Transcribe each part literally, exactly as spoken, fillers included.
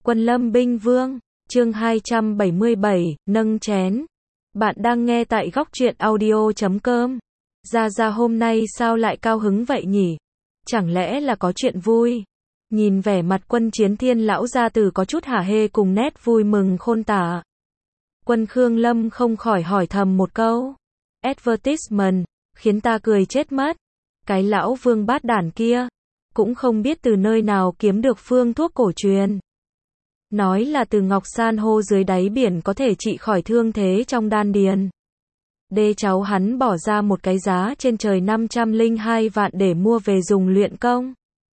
Quân Lâm Binh Vương, chương hai trăm bảy mươi bảy, nâng chén. Bạn đang nghe tại góc truyện audio chấm com. Gia Gia hôm nay sao lại cao hứng vậy nhỉ? Chẳng lẽ là có chuyện vui? Nhìn vẻ mặt Quân Chiến Thiên lão gia tử có chút hả hê cùng nét vui mừng khôn tả. Quân Khương Lâm không khỏi hỏi thầm một câu. Advertisement, khiến ta cười chết mất. Cái lão vương bát đản kia, cũng không biết từ nơi nào kiếm được phương thuốc cổ truyền. Nói là từ ngọc san hô dưới đáy biển có thể trị khỏi thương thế trong đan điền. Đê cháu hắn bỏ ra một cái giá trên trời năm trăm lẻ hai vạn để mua về dùng luyện công.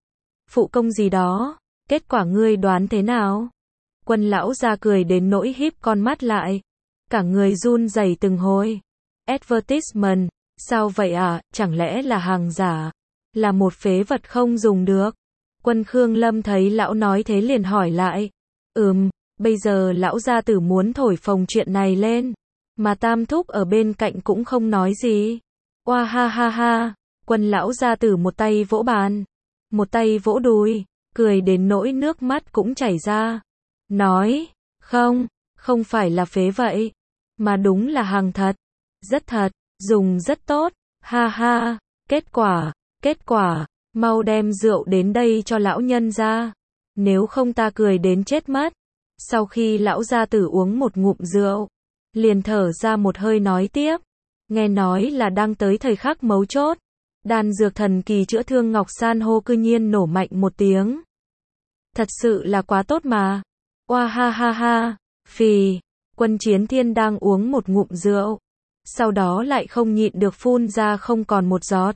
Phụ công gì đó, kết quả ngươi đoán thế nào? Quân lão ra cười đến nỗi híp con mắt lại. Cả người run rẩy từng hồi. Advertisement, sao vậy à, chẳng lẽ là hàng giả? Là một phế vật không dùng được? Quân Khương Lâm thấy lão nói thế liền hỏi lại. Ừm, bây giờ lão gia tử muốn thổi phồng chuyện này lên. Mà Tam Thúc ở bên cạnh cũng không nói gì. Oa ha ha ha, Quân lão gia tử một tay vỗ bàn, một tay vỗ đùi, cười đến nỗi nước mắt cũng chảy ra. Nói, không, không phải là phế vậy, mà đúng là hàng thật, rất thật, dùng rất tốt, ha ha, kết quả, kết quả, mau đem rượu đến đây cho lão nhân ra, nếu không ta cười đến chết mất. Sau khi lão gia tử uống một ngụm rượu, liền thở ra một hơi nói tiếp, nghe nói là đang tới thời khắc mấu chốt, đan dược thần kỳ chữa thương ngọc san hô cư nhiên nổ mạnh một tiếng. Thật sự là quá tốt mà. Oa ha ha ha, phì, Quân Chiến Thiên đang uống một ngụm rượu, sau đó lại không nhịn được phun ra không còn một giọt.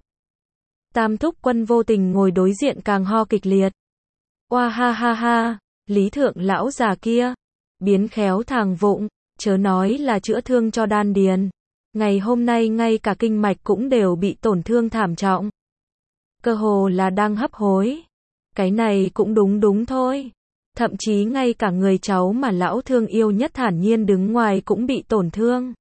Tam Thúc Quân vô tình ngồi đối diện càng ho kịch liệt. Oa ha ha ha, Lý Thượng lão già kia, biến khéo thàng vụng, chớ nói là chữa thương cho đan điền. Ngày hôm nay ngay cả kinh mạch cũng đều bị tổn thương thảm trọng. Cơ hồ là đang hấp hối. Cái này cũng đúng đúng thôi. Thậm chí ngay cả người cháu mà lão thương yêu nhất thản nhiên đứng ngoài cũng bị tổn thương.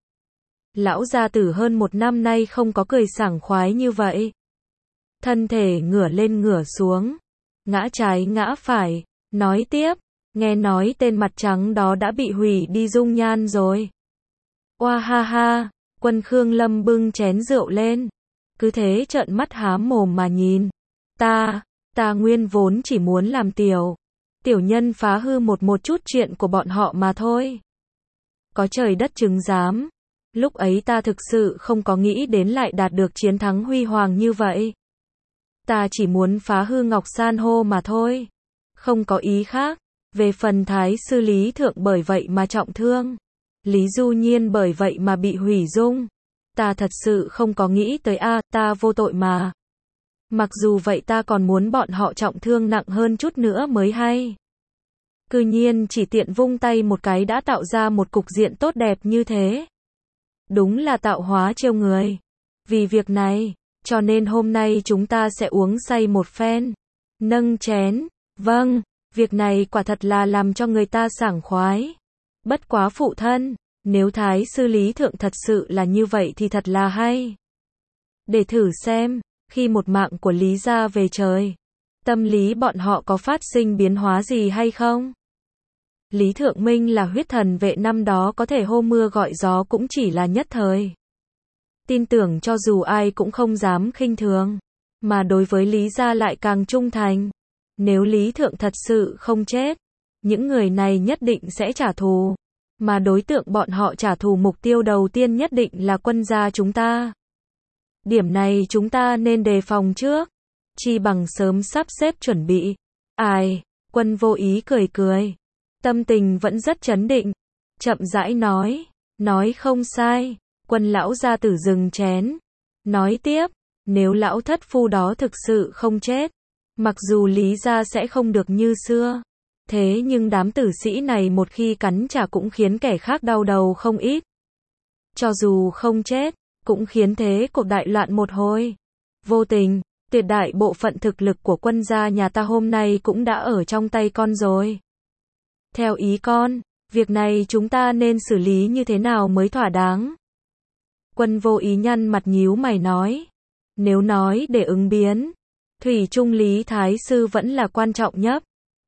Lão gia tử hơn một năm nay không có cười sảng khoái như vậy. Thân thể ngửa lên ngửa xuống, ngã trái ngã phải, nói tiếp, nghe nói tên mặt trắng đó đã bị hủy đi dung nhan rồi. Oa ha ha, Quân Khương Lâm bưng chén rượu lên, cứ thế trợn mắt há mồm mà nhìn. Ta, ta nguyên vốn chỉ muốn làm tiểu, tiểu nhân phá hư một một chút chuyện của bọn họ mà thôi. Có trời đất chứng giám, lúc ấy ta thực sự không có nghĩ đến lại đạt được chiến thắng huy hoàng như vậy. Ta chỉ muốn phá hư ngọc san hô mà thôi, không có ý khác. Về phần thái sư Lý Thượng bởi vậy mà trọng thương, Lý Du Nhiên bởi vậy mà bị hủy dung, ta thật sự không có nghĩ tới a, à, ta vô tội mà. Mặc dù vậy ta còn muốn bọn họ trọng thương nặng hơn chút nữa mới hay. Cư nhiên chỉ tiện vung tay một cái đã tạo ra một cục diện tốt đẹp như thế. Đúng là tạo hóa trêu người. Vì việc này, cho nên hôm nay chúng ta sẽ uống say một phen. Nâng chén, vâng. Việc này quả thật là làm cho người ta sảng khoái. Bất quá phụ thân, nếu thái sư Lý Thượng thật sự là như vậy thì thật là hay. Để thử xem, khi một mạng của Lý gia về trời, tâm lý bọn họ có phát sinh biến hóa gì hay không? Lý Thượng Minh là huyết thần vệ năm đó có thể hô mưa gọi gió cũng chỉ là nhất thời. Tin tưởng cho dù ai cũng không dám khinh thường, mà đối với Lý gia lại càng trung thành. Nếu Lý Thượng thật sự không chết, những người này nhất định sẽ trả thù. Mà đối tượng bọn họ trả thù mục tiêu đầu tiên nhất định là quân gia chúng ta. Điểm này chúng ta nên đề phòng trước. Chi bằng sớm sắp xếp chuẩn bị. Ai, Quân vô ý cười cười. Tâm tình vẫn rất trấn định. Chậm rãi nói. Nói không sai. Quân lão gia tử dừng chén. Nói tiếp. Nếu lão thất phu đó thực sự không chết, mặc dù Lý gia sẽ không được như xưa, thế nhưng đám tử sĩ này một khi cắn trả cũng khiến kẻ khác đau đầu không ít. Cho dù không chết, cũng khiến thế cuộc đại loạn một hồi. Vô tình, tuyệt đại bộ phận thực lực của quân gia nhà ta hôm nay cũng đã ở trong tay con rồi. Theo ý con, việc này chúng ta nên xử lý như thế nào mới thỏa đáng? Quân vô ý nhăn mặt nhíu mày nói. Nếu nói để ứng biến, thủy chung Lý Thái Sư vẫn là quan trọng nhất.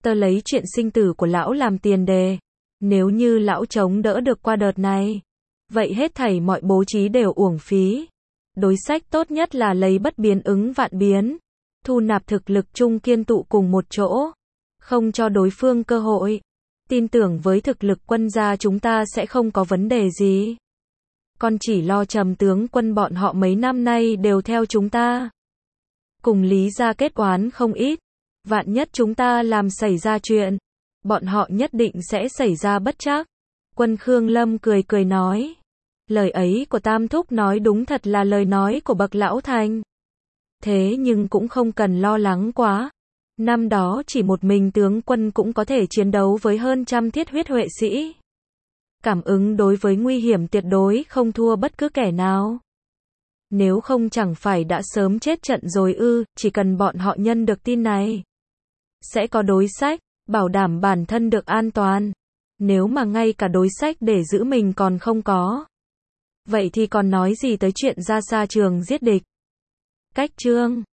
Tớ lấy chuyện sinh tử của lão làm tiền đề. Nếu như lão chống đỡ được qua đợt này, vậy hết thảy mọi bố trí đều uổng phí. Đối sách tốt nhất là lấy bất biến ứng vạn biến, thu nạp thực lực chung kiên tụ cùng một chỗ, không cho đối phương cơ hội. Tin tưởng với thực lực quân gia chúng ta sẽ không có vấn đề gì. Con chỉ lo Trầm tướng quân bọn họ mấy năm nay đều theo chúng ta. Cùng Lý gia kết oán không ít. Vạn nhất chúng ta làm xảy ra chuyện, bọn họ nhất định sẽ xảy ra bất trắc. Quân Khương Lâm cười cười nói. Lời ấy của Tam Thúc nói đúng thật là lời nói của bậc lão thành. Thế nhưng cũng không cần lo lắng quá. Năm đó chỉ một mình tướng quân cũng có thể chiến đấu với hơn trăm thiết huyết huệ sĩ. Cảm ứng đối với nguy hiểm tuyệt đối không thua bất cứ kẻ nào. Nếu không chẳng phải đã sớm chết trận rồi ư, chỉ cần bọn họ nhân được tin này. Sẽ có đối sách, bảo đảm bản thân được an toàn. Nếu mà ngay cả đối sách để giữ mình còn không có. Vậy thì còn nói gì tới chuyện ra xa trường giết địch. Cách chương